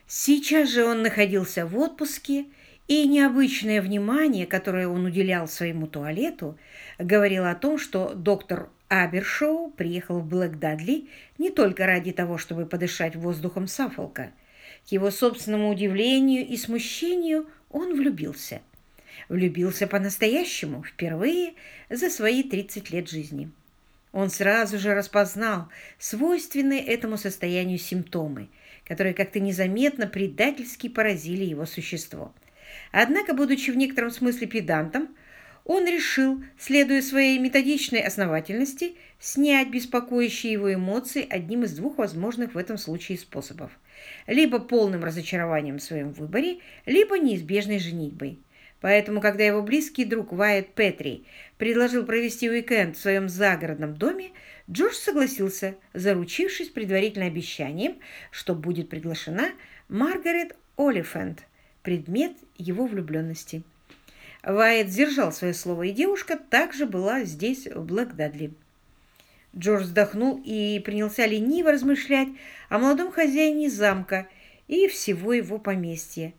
Сейчас же он находился в отпуске, и необычное внимание, которое он уделял своему туалету, говорило о том, что доктор Абершоу приехал в Блэк-Дадли не только ради того, чтобы подышать воздухом Саффолка. К его собственному удивлению и смущению он влюбился. Влюбился по-настоящему, впервые за свои 30 лет жизни. Он сразу же распознал свойственные этому состоянию симптомы, которые как-то незаметно предательски поразили его существо. Однако, будучи в некотором смысле педантом, он решил, следуя своей методичной основательности, снять беспокоящие его эмоции одним из двух возможных в этом случае способов. Либо полным разочарованием в своем выборе, либо неизбежной женитьбой. Поэтому, когда его близкий друг Уайт Петри предложил провести уикенд в своем загородном доме, Джордж согласился, заручившись предварительно обещанием, что будет приглашена Маргарет Олифант, предмет его влюбленности. Уайт сдержал свое слово, и девушка также была здесь, в Блэк-Дадли. Джордж вздохнул и принялся лениво размышлять о молодом хозяине замка и всего его поместья.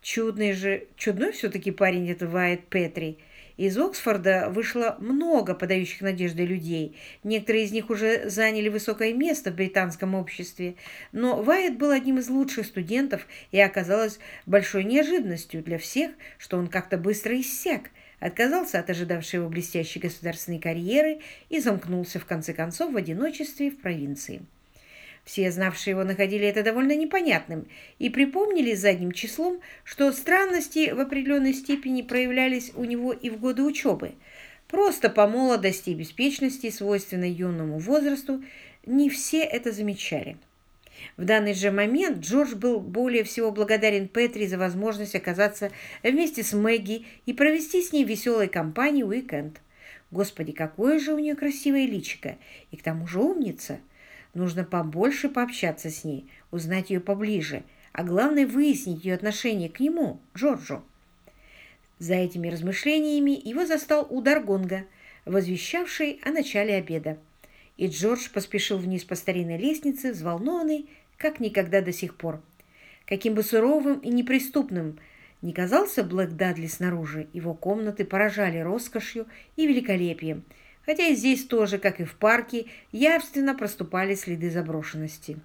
Чудной все-таки парень этот Уайт Петри. Из Оксфорда вышло много подающих надежды людей. Некоторые из них уже заняли высокое место в британском обществе. Но Уайт был одним из лучших студентов, и оказалось большой неожиданностью для всех, что он как-то быстро иссяк, отказался от ожидавшей его блестящей государственной карьеры и замкнулся в конце концов в одиночестве в провинции. Все, знавшие его, находили это довольно непонятным и припомнили задним числом, что странности в определенной степени проявлялись у него и в годы учебы. Просто по молодости и беспечности, свойственной юному возрасту, не все это замечали. В данный же момент Джордж был более всего благодарен Петри за возможность оказаться вместе с Мэгги и провести с ней веселой компанией уикенд. Господи, какое же у нее красивое личико, и к тому же умница! Нужно побольше пообщаться с ней, узнать ее поближе, а главное выяснить ее отношение к нему, Джорджу. За этими размышлениями его застал удар гонга, возвещавший о начале обеда. И Джордж поспешил вниз по старинной лестнице, взволнованный, как никогда до сих пор. Каким бы суровым и неприступным ни казался Блэк-Дадли снаружи, его комнаты поражали роскошью и великолепием, хотя и здесь тоже, как и в парке, явственно проступали следы заброшенности.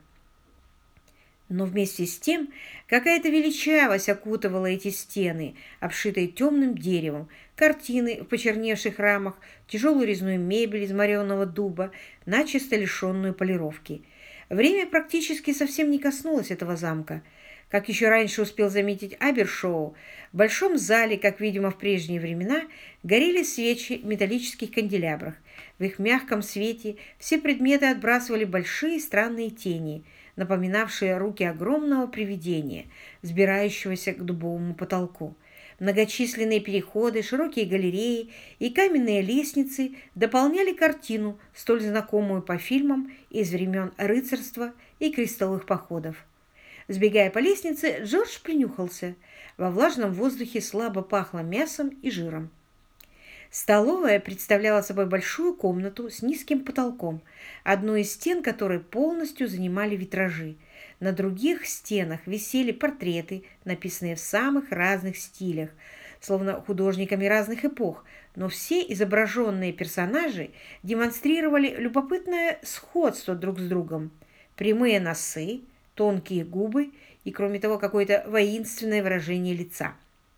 Но вместе с тем какая-то величавость окутывала эти стены, обшитые темным деревом, картины в почерневших рамах, тяжелую резную мебель из мореного дуба, начисто лишенную полировки. Время практически совсем не коснулось этого замка. Как еще раньше успел заметить Абершоу, в большом зале, как, видимо, в прежние времена, горели свечи в металлических канделябрах. В их мягком свете все предметы отбрасывали большие странные тени, напоминавшие руки огромного привидения, взбирающегося к дубовому потолку. Многочисленные переходы, широкие галереи и каменные лестницы дополняли картину, столь знакомую по фильмам из времен рыцарства и крестовых походов. Сбегая по лестнице, Джордж принюхался. Во влажном воздухе слабо пахло мясом и жиром. Столовая представляла собой большую комнату с низким потолком, одну из стен которой полностью занимали витражи. На других стенах висели портреты, написанные в самых разных стилях, словно художниками разных эпох, но все изображенные персонажи демонстрировали любопытное сходство друг с другом. Прямые носы, тонкие губы и, кроме того, какое-то воинственное выражение лица.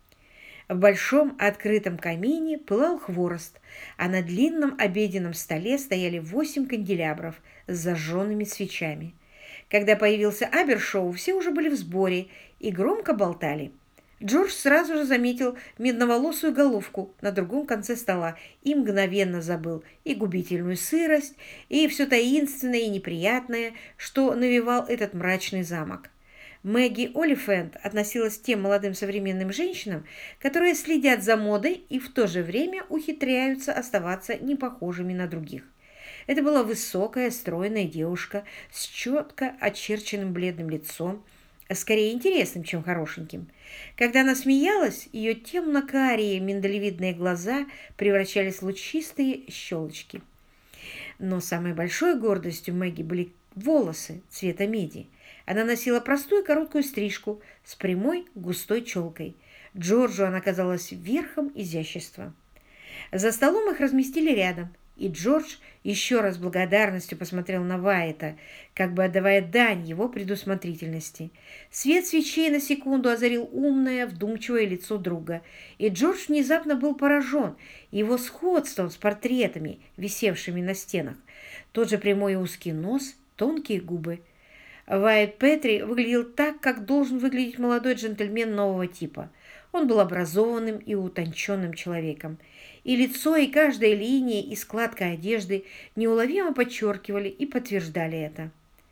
В большом открытом камине пылал хворост, а на длинном обеденном столе стояли 8 канделябров с зажженными свечами. Когда появился Абершоу, все уже были в сборе и громко болтали. Джордж сразу же заметил медноволосую головку на другом конце стола и мгновенно забыл и губительную сырость, и все таинственное и неприятное, что навевал этот мрачный замок. Мэгги Олифант относилась к тем молодым современным женщинам, которые следят за модой и в то же время ухитряются оставаться непохожими на других. Это была высокая, стройная девушка с четко очерченным бледным лицом, скорее интересным, чем хорошеньким. Когда она смеялась, ее темно-карие миндалевидные глаза превращались в лучистые щелочки. Но самой большой гордостью Мэгги были волосы цвета меди. Она носила простую короткую стрижку с прямой густой челкой. Джорджу она казалась верхом изящества. За столом их разместили рядом, и Джордж еще раз с благодарностью посмотрел на Вайета, как бы отдавая дань его предусмотрительности. Свет свечей на секунду озарил умное, вдумчивое лицо друга, и Джордж внезапно был поражен его сходством с портретами, висевшими на стенах. Тот же прямой и узкий нос, тонкие губы. Вайет Петри выглядел так, как должен выглядеть молодой джентльмен нового типа. Он был образованным и утонченным человеком. И лицо, и каждая линия, и складка одежды неуловимо подчеркивали и подтверждали это.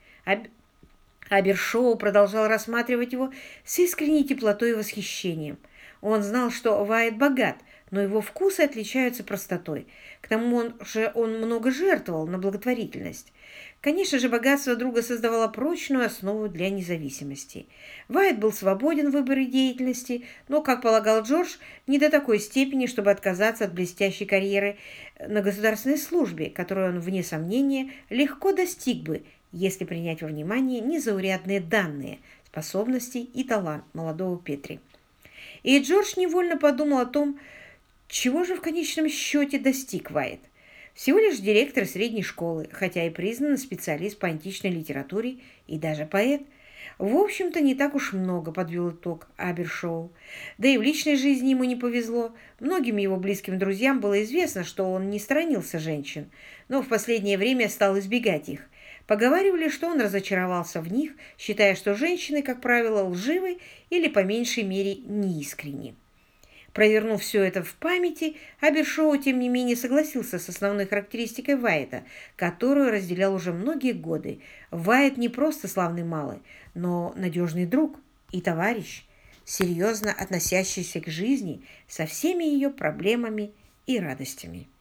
Абершоу продолжал рассматривать его с искренней теплотой и восхищением. Он знал, что Вайет богат, но его вкусы отличаются простотой. К тому же он много жертвовал на благотворительность. Конечно же, богатство друга создавало прочную основу для независимости. Вайет был свободен в выборе деятельности, но, как полагал Джордж, не до такой степени, чтобы отказаться от блестящей карьеры на государственной службе, которую он, вне сомнения, легко достиг бы, если принять во внимание незаурядные данные, способности и талант молодого Петри. И Джордж невольно подумал о том, чего же в конечном счете достиг Вайет. Всего лишь директор средней школы, хотя и признанный специалист по античной литературе и даже поэт. В общем-то, не так уж много, подвел итог Абершоу. Да и в личной жизни ему не повезло. Многим его близким друзьям было известно, что он не сторонился женщин, но в последнее время стал избегать их. Поговаривали, что он разочаровался в них, считая, что женщины, как правило, лживы или, по меньшей мере, неискренни. Провернув все это в памяти, Абершоу, тем не менее, согласился с основной характеристикой Вайета, которую разделял уже многие годы. Вайет не просто славный малый, но надежный друг и товарищ, серьезно относящийся к жизни со всеми ее проблемами и радостями.